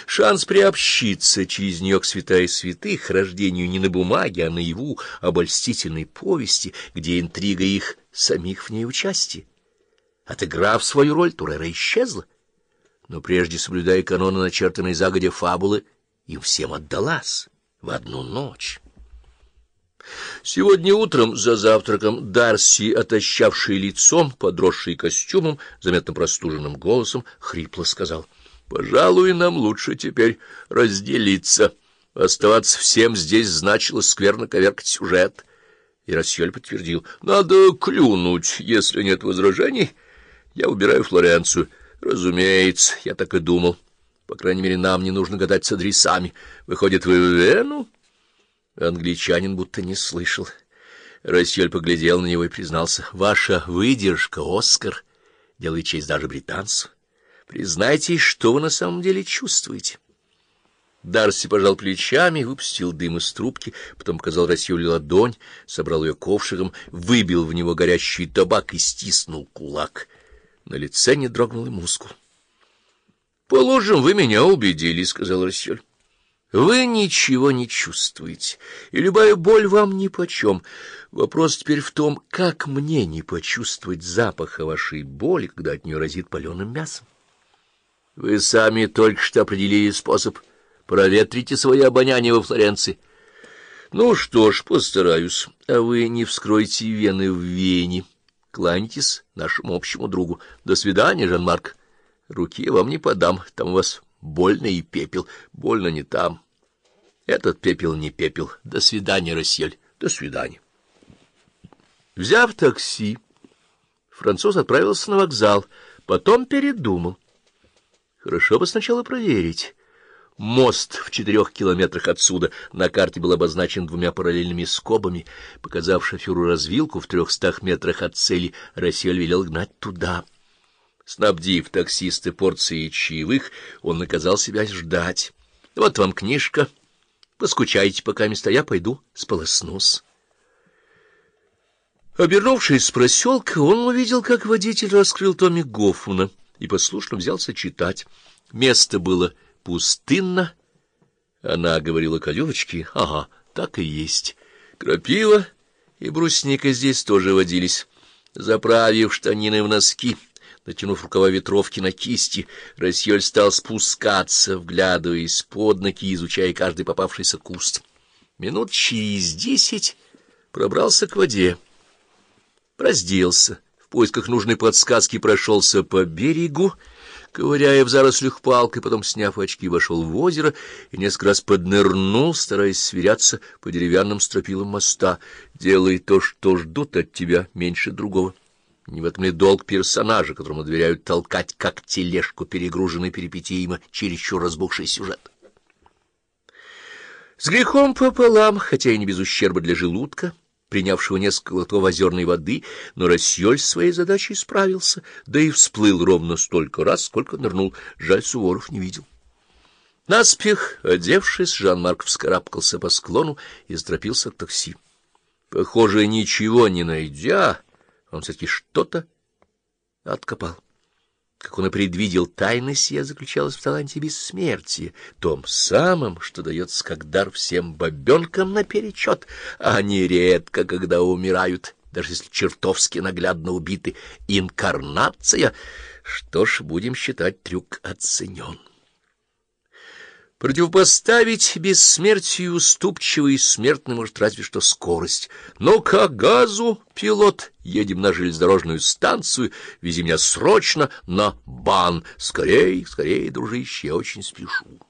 Шанс приобщиться через нее к святая святых, рождению не на бумаге, а наяву обольстительной повести, где интрига их самих в ней участие. Отыграв свою роль, Турера исчезла, но прежде соблюдая каноны, начертанной загодя фабулы, им всем отдалась в одну ночь. Сегодня утром за завтраком Дарси, отощавший лицом, подросший костюмом, заметно простуженным голосом, хрипло сказал: «Пожалуй, нам лучше теперь разделиться. Оставаться всем здесь значило скверно коверкать сюжет». И Рассьоль подтвердил: «Надо клюнуть, если нет возражений. Я убираю Флоренцию». «Разумеется, я так и думал. По крайней мере, нам не нужно гадать с адресами. Выходит, вы в Вену?» Англичанин будто не слышал. Рассьоль поглядел на него и признался: «Ваша выдержка, Оскар, делает честь даже британцу. Признайтесь, что вы на самом деле чувствуете». Дарси пожал плечами, выпустил дым из трубки, потом показал Рассьолю ладонь, собрал ее ковшиком, выбил в него горящий табак и стиснул кулак. На лице не дрогнул и мускул. «Положим, вы меня убедили», — сказал Рассьоль. «Вы ничего не чувствуете, и любая боль вам нипочем. Вопрос теперь в том, как мне не почувствовать запаха вашей боли, когда от нее разит паленым мясом. Вы сами только что определили способ. Проветрите свое обоняние во Флоренции». «Ну что ж, постараюсь. А вы не вскройте вены в Вене. Кланяйтесь нашему общему другу. До свидания, Жан-Марк. Руки я вам не подам, там у вас больно и пепел. Больно не там. Этот пепел не пепел. До свидания, Рассьоль. До свидания». Взяв такси, француз отправился на вокзал, потом передумал. Хорошо бы сначала проверить. Мост в 4 километрах отсюда на карте был обозначен 2 параллельными скобами. Показав шоферу развилку в 300 метрах от цели, Рассьоль велел гнать туда. Снабдив таксиста порцией чаевых, он наказал себя ждать. «Вот вам книжка. Поскучайте, пока места, я пойду сполоснусь». Обернувшись с проселка, он увидел, как водитель раскрыл томик Гофмана и послушно взялся читать. Место было пустынно. Она говорила Калювочке: «Ага, так и есть. Крапива и брусника здесь тоже водились». Заправив штанины в носки, натянув рукава ветровки на кисти, Рассьоль стал спускаться, вглядываясь под ноги, изучая каждый попавшийся куст. Минут через 10 пробрался к воде, разделся, в поисках нужной подсказки прошелся по берегу, ковыряя в зарослях палкой, потом, сняв очки, вошел в озеро и несколько раз поднырнул, стараясь сверяться по деревянным стропилам моста. «Делай то, что ждут от тебя, меньше другого». Не в этом ли долг персонажа, которому доверяют толкать, как тележку, перегруженной перипетиями, чересчур разбухший сюжет? С грехом пополам, хотя и не без ущерба для желудка, принявшего несколько глотков озерной воды, но Рассьоль с своей задачей справился, да и всплыл ровно столько раз, сколько нырнул. Жаль, Суворов не видел. Наспех одевшись, Жан-Марк вскарабкался по склону и заторопился к такси. Похоже, ничего не найдя, он все-таки что-то откопал. Как он и предвидел, тайна сия заключалась в таланте бессмертия, том самом, что дается как дар всем бабенкам наперечет, а нередко, когда умирают, даже если чертовски наглядно убиты, инкарнация. Что ж, будем считать, трюк оценен. Противопоставить бессмертию уступчивый смертный может разве что скорость. Ну-ка, газу, пилот, едем на железнодорожную станцию, вези меня срочно на Бан. Скорей, скорей, дружище, я очень спешу.